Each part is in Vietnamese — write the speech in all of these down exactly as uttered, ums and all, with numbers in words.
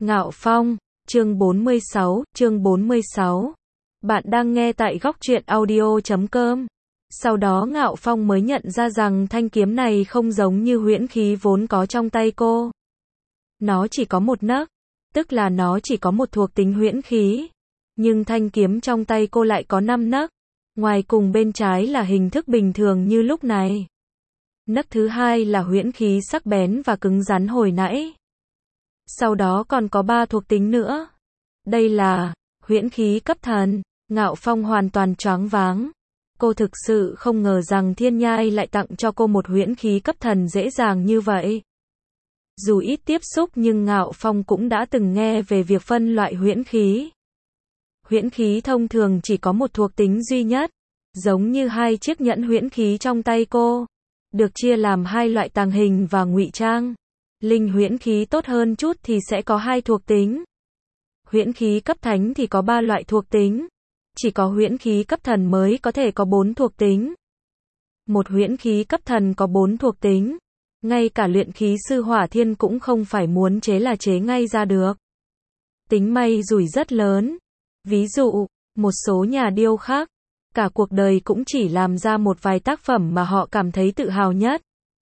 Ngạo Phong, chương bốn mươi sáu, chương bốn mươi sáu. Bạn đang nghe tại góc truyện audio chấm com. Sau đó Ngạo Phong mới nhận ra rằng thanh kiếm này không giống như huyễn khí vốn có trong tay cô. Nó chỉ có một nấc, tức là nó chỉ có một thuộc tính huyễn khí. Nhưng thanh kiếm trong tay cô lại có năm nấc. Ngoài cùng bên trái là hình thức bình thường như lúc này. Nấc thứ hai là huyễn khí sắc bén và cứng rắn hồi nãy. Sau đó còn có ba thuộc tính nữa. Đây là huyễn khí cấp thần. Ngạo Phong hoàn toàn choáng váng. Cô thực sự không ngờ rằng Thiên Nhai lại tặng cho cô một huyễn khí cấp thần dễ dàng như vậy. Dù ít tiếp xúc nhưng Ngạo Phong cũng đã từng nghe về việc phân loại huyễn khí. Huyễn khí thông thường chỉ có một thuộc tính duy nhất, giống như hai chiếc nhẫn huyễn khí trong tay cô, được chia làm hai loại tàng hình và ngụy trang. Linh huyễn khí tốt hơn chút thì sẽ có hai thuộc tính. Huyễn khí cấp thánh thì có ba loại thuộc tính. Chỉ có huyễn khí cấp thần mới có thể có bốn thuộc tính. Một huyễn khí cấp thần có bốn thuộc tính. Ngay cả luyện khí sư Hỏa Thiên cũng không phải muốn chế là chế ngay ra được. Tính may rủi rất lớn. Ví dụ, một số nhà điêu khắc, cả cuộc đời cũng chỉ làm ra một vài tác phẩm mà họ cảm thấy tự hào nhất.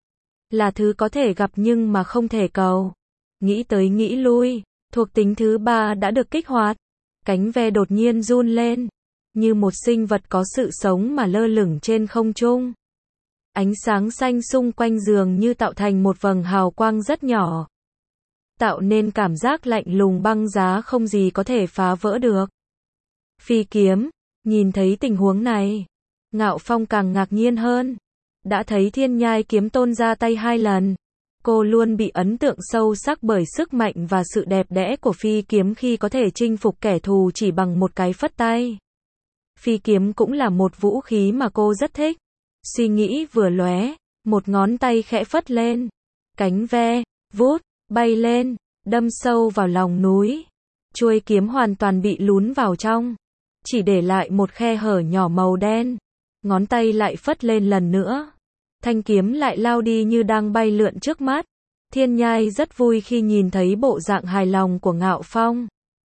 Là thứ có thể gặp nhưng mà không thể cầu. Nghĩ tới nghĩ lui, thuộc tính thứ ba đã được kích hoạt. Cánh ve đột nhiên run lên, như một sinh vật có sự sống mà lơ lửng trên không trung. Ánh sáng xanh xung quanh dường như tạo thành một vầng hào quang rất nhỏ, tạo nên cảm giác lạnh lùng băng giá không gì có thể phá vỡ được. Phi kiếm, nhìn thấy tình huống này, Ngạo Phong càng ngạc nhiên hơn. Đã thấy Thiên Nhai kiếm tôn ra tay hai lần, cô luôn bị ấn tượng sâu sắc bởi sức mạnh và sự đẹp đẽ của phi kiếm khi có thể chinh phục kẻ thù chỉ bằng một cái phất tay. Phi kiếm cũng là một vũ khí mà cô rất thích. Suy nghĩ vừa lóe, một ngón tay khẽ phất lên, cánh ve, vút, bay lên, đâm sâu vào lòng núi. Chuôi kiếm hoàn toàn bị lún vào trong, chỉ để lại một khe hở nhỏ màu đen. Ngón tay lại phất lên lần nữa, thanh kiếm lại lao đi như đang bay lượn trước mắt. Thiên Nhai rất vui khi nhìn thấy bộ dạng hài lòng của Ngạo Phong.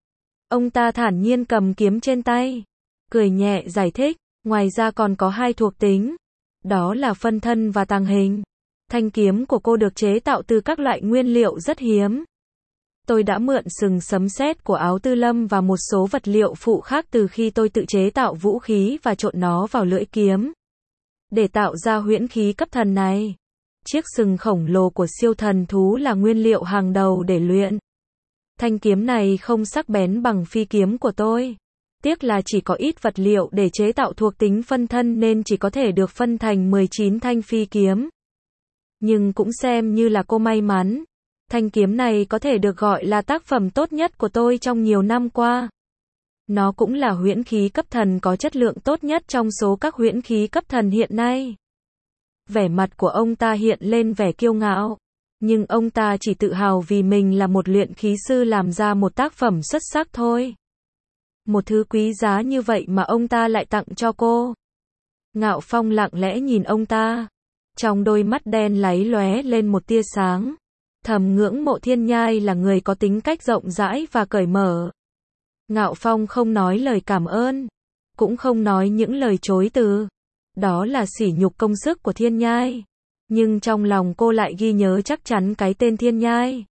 Ông ta thản nhiên cầm kiếm trên tay, cười nhẹ giải thích, ngoài ra còn có hai thuộc tính, đó là phân thân và tàng hình. Thanh kiếm của cô được chế tạo từ các loại nguyên liệu rất hiếm. Tôi đã mượn sừng sấm sét của Áo Tư Lâm và một số vật liệu phụ khác từ khi tôi tự chế tạo vũ khí và trộn nó vào lưỡi kiếm, để tạo ra huyễn khí cấp thần này. Chiếc sừng khổng lồ của siêu thần thú là nguyên liệu hàng đầu để luyện. Thanh kiếm này không sắc bén bằng phi kiếm của tôi. Tiếc là chỉ có ít vật liệu để chế tạo thuộc tính phân thân nên chỉ có thể được phân thành mười chín thanh phi kiếm. Nhưng cũng xem như là cô may mắn. Thanh kiếm này có thể được gọi là tác phẩm tốt nhất của tôi trong nhiều năm qua. Nó cũng là huyễn khí cấp thần có chất lượng tốt nhất trong số các huyễn khí cấp thần hiện nay. Vẻ mặt của ông ta hiện lên vẻ kiêu ngạo. Nhưng ông ta chỉ tự hào vì mình là một luyện khí sư làm ra một tác phẩm xuất sắc thôi. Một thứ quý giá như vậy mà ông ta lại tặng cho cô. Ngạo Phong lặng lẽ nhìn ông ta. Trong đôi mắt đen láy lóe lên một tia sáng. Thầm ngưỡng mộ Thiên Nhai là người có tính cách rộng rãi và cởi mở. Ngạo Phong không nói lời cảm ơn, cũng không nói những lời chối từ. Đó là sỉ nhục công sức của Thiên Nhai. Nhưng trong lòng cô lại ghi nhớ chắc chắn cái tên Thiên Nhai.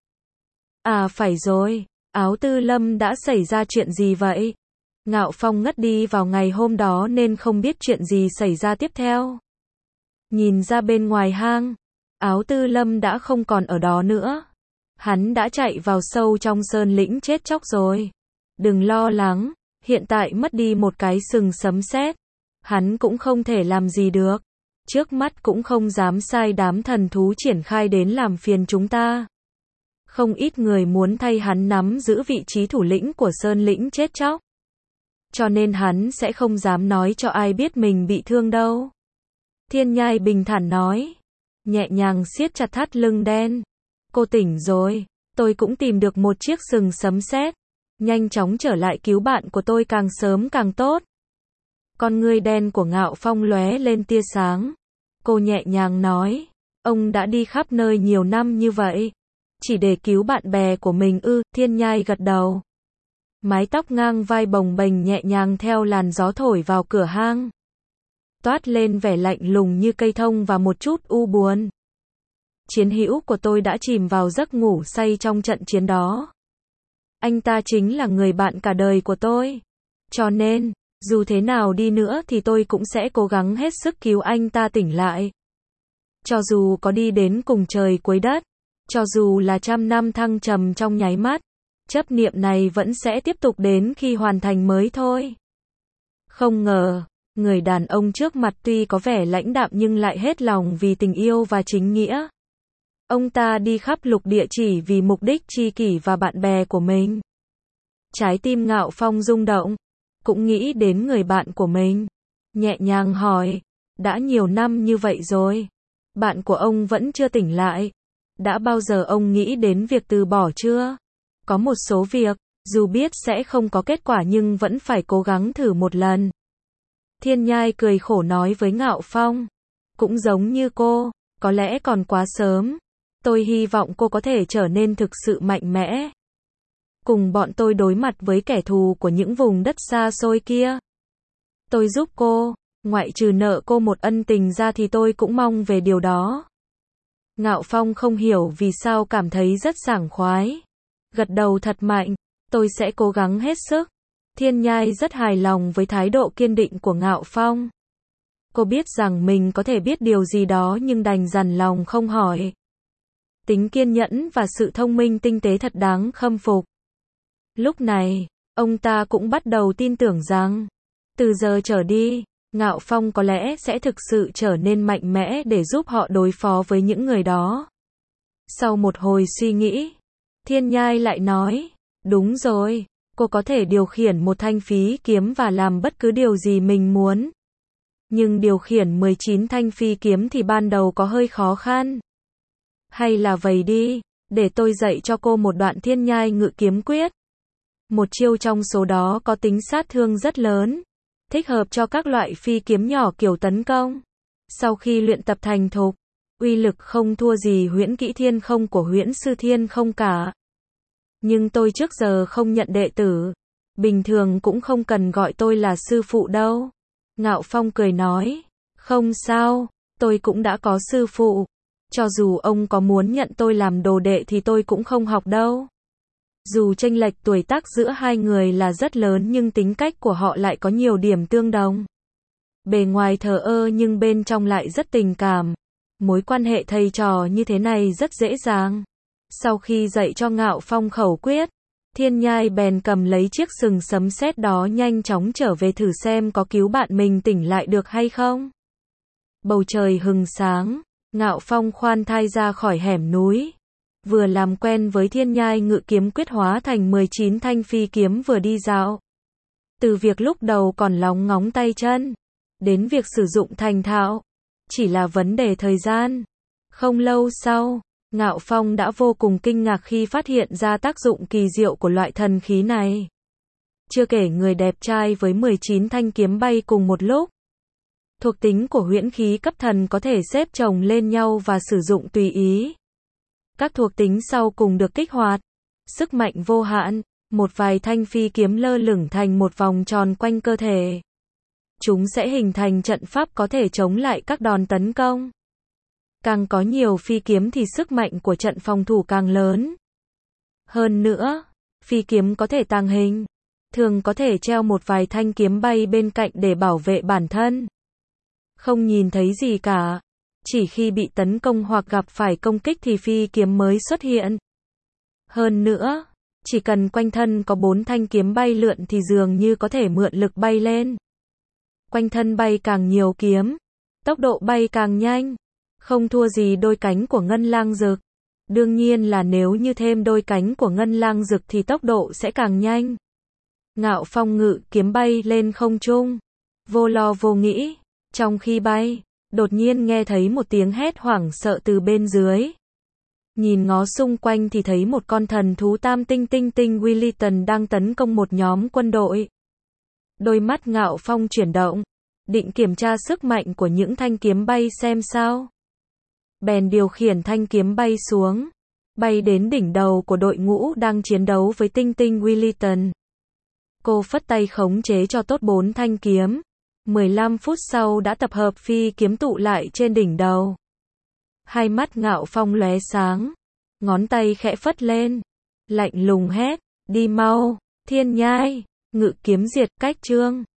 À phải rồi, Áo Tư Lâm đã xảy ra chuyện gì vậy? Ngạo Phong ngất đi vào ngày hôm đó nên không biết chuyện gì xảy ra tiếp theo. Nhìn ra bên ngoài hang, Áo Tư Lâm đã không còn ở đó nữa. Hắn đã chạy vào sâu trong sơn lĩnh chết chóc rồi. Đừng lo lắng, hiện tại mất đi một cái sừng sấm sét, hắn cũng không thể làm gì được. Trước mắt cũng không dám sai đám thần thú triển khai đến làm phiền chúng ta. Không ít người muốn thay hắn nắm giữ vị trí thủ lĩnh của sơn lĩnh chết chóc. Cho nên hắn sẽ không dám nói cho ai biết mình bị thương đâu. Thiên Nhai bình thản nói, nhẹ nhàng siết chặt thắt lưng đen. Cô tỉnh rồi, tôi cũng tìm được một chiếc sừng sấm sét. Nhanh chóng trở lại cứu bạn của tôi càng sớm càng tốt. Con ngươi đen của Ngạo Phong lóe lên tia sáng. Cô nhẹ nhàng nói, ông đã đi khắp nơi nhiều năm như vậy. Chỉ để cứu bạn bè của mình ư? Thiên Nhai gật đầu. Mái tóc ngang vai bồng bềnh nhẹ nhàng theo làn gió thổi vào cửa hang. Toát lên vẻ lạnh lùng như cây thông và một chút u buồn. Chiến hữu của tôi đã chìm vào giấc ngủ say trong trận chiến đó. Anh ta chính là người bạn cả đời của tôi. Cho nên, dù thế nào đi nữa thì tôi cũng sẽ cố gắng hết sức cứu anh ta tỉnh lại. Cho dù có đi đến cùng trời cuối đất, cho dù là trăm năm thăng trầm trong nháy mắt, chấp niệm này vẫn sẽ tiếp tục đến khi hoàn thành mới thôi. Không ngờ, người đàn ông trước mặt tuy có vẻ lãnh đạm nhưng lại hết lòng vì tình yêu và chính nghĩa. Ông ta đi khắp lục địa chỉ vì mục đích tri kỷ và bạn bè của mình. Trái tim Ngạo Phong rung động, cũng nghĩ đến người bạn của mình. Nhẹ nhàng hỏi, đã nhiều năm như vậy rồi, bạn của ông vẫn chưa tỉnh lại. Đã bao giờ ông nghĩ đến việc từ bỏ chưa? Có một số việc, dù biết sẽ không có kết quả nhưng vẫn phải cố gắng thử một lần. Thiên Nhai cười khổ nói với Ngạo Phong, cũng giống như cô, có lẽ còn quá sớm. Tôi hy vọng cô có thể trở nên thực sự mạnh mẽ. Cùng bọn tôi đối mặt với kẻ thù của những vùng đất xa xôi kia. Tôi giúp cô, ngoại trừ nợ cô một ân tình ra thì tôi cũng mong về điều đó. Ngạo Phong không hiểu vì sao cảm thấy rất sảng khoái. Gật đầu thật mạnh, tôi sẽ cố gắng hết sức. Thiên Nhai rất hài lòng với thái độ kiên định của Ngạo Phong. Cô biết rằng mình có thể biết điều gì đó nhưng đành dằn lòng không hỏi. Tính kiên nhẫn và sự thông minh tinh tế thật đáng khâm phục. Lúc này, ông ta cũng bắt đầu tin tưởng rằng, từ giờ trở đi, Ngạo Phong có lẽ sẽ thực sự trở nên mạnh mẽ để giúp họ đối phó với những người đó. Sau một hồi suy nghĩ, Thiên Nhai lại nói, đúng rồi, cô có thể điều khiển một thanh phi kiếm và làm bất cứ điều gì mình muốn. Nhưng điều khiển mười chín thanh phi kiếm thì ban đầu có hơi khó khăn. Hay là vậy đi, để tôi dạy cho cô một đoạn Thiên Nhai Ngự Kiếm Quyết. Một chiêu trong số đó có tính sát thương rất lớn, thích hợp cho các loại phi kiếm nhỏ kiểu tấn công. Sau khi luyện tập thành thục, uy lực không thua gì huyễn kỹ thiên không của huyễn sư thiên không cả. Nhưng tôi trước giờ không nhận đệ tử, bình thường cũng không cần gọi tôi là sư phụ đâu. Ngạo Phong cười nói, không sao, tôi cũng đã có sư phụ. Cho dù ông có muốn nhận tôi làm đồ đệ thì tôi cũng không học đâu. Dù chênh lệch tuổi tác giữa hai người là rất lớn nhưng tính cách của họ lại có nhiều điểm tương đồng. Bề ngoài thờ ơ nhưng bên trong lại rất tình cảm. Mối quan hệ thầy trò như thế này rất dễ dàng. Sau khi dạy cho Ngạo Phong khẩu quyết, Thiên Nhai bèn cầm lấy chiếc sừng sấm sét đó nhanh chóng trở về thử xem có cứu bạn mình tỉnh lại được hay không. Bầu trời hừng sáng, Ngạo Phong khoan thai ra khỏi hẻm núi. Vừa làm quen với Thiên Nhai Ngự Kiếm Quyết hóa thành mười chín thanh phi kiếm vừa đi dạo. Từ việc lúc đầu còn lóng ngóng tay chân, đến việc sử dụng thành thạo, chỉ là vấn đề thời gian. Không lâu sau, Ngạo Phong đã vô cùng kinh ngạc khi phát hiện ra tác dụng kỳ diệu của loại thần khí này. Chưa kể người đẹp trai với mười chín thanh kiếm bay cùng một lúc. Thuộc tính của huyễn khí cấp thần có thể xếp chồng lên nhau và sử dụng tùy ý. Các thuộc tính sau cùng được kích hoạt. Sức mạnh vô hạn, một vài thanh phi kiếm lơ lửng thành một vòng tròn quanh cơ thể. Chúng sẽ hình thành trận pháp có thể chống lại các đòn tấn công. Càng có nhiều phi kiếm thì sức mạnh của trận phòng thủ càng lớn. Hơn nữa, phi kiếm có thể tàng hình, thường có thể treo một vài thanh kiếm bay bên cạnh để bảo vệ bản thân. Không nhìn thấy gì cả, chỉ khi bị tấn công hoặc gặp phải công kích thì phi kiếm mới xuất hiện. Hơn nữa, chỉ cần quanh thân có bốn thanh kiếm bay lượn thì dường như có thể mượn lực bay lên. Quanh thân bay càng nhiều kiếm, tốc độ bay càng nhanh, không thua gì đôi cánh của Ngân Lang Dực. Đương nhiên là nếu như thêm đôi cánh của Ngân Lang Dực thì tốc độ sẽ càng nhanh. Ngạo Phong ngự kiếm bay lên không trung, vô lo vô nghĩ, trong khi bay, đột nhiên nghe thấy một tiếng hét hoảng sợ từ bên dưới. Nhìn ngó xung quanh thì thấy một con thần thú tam tinh tinh tinh Williton đang tấn công một nhóm quân đội. Đôi mắt Ngạo Phong chuyển động, định kiểm tra sức mạnh của những thanh kiếm bay xem sao. Bèn điều khiển thanh kiếm bay xuống. bay đến đỉnh đầu của đội ngũ đang chiến đấu với tinh tinh Williton. Cô phất tay khống chế cho tốt bốn thanh kiếm. mười lăm phút sau đã tập hợp phi kiếm tụ lại trên đỉnh đầu. Hai mắt Ngạo Phong lóe sáng, ngón tay khẽ phất lên, lạnh lùng hét, đi mau, Thiên Nhai, ngự kiếm diệt cách chương.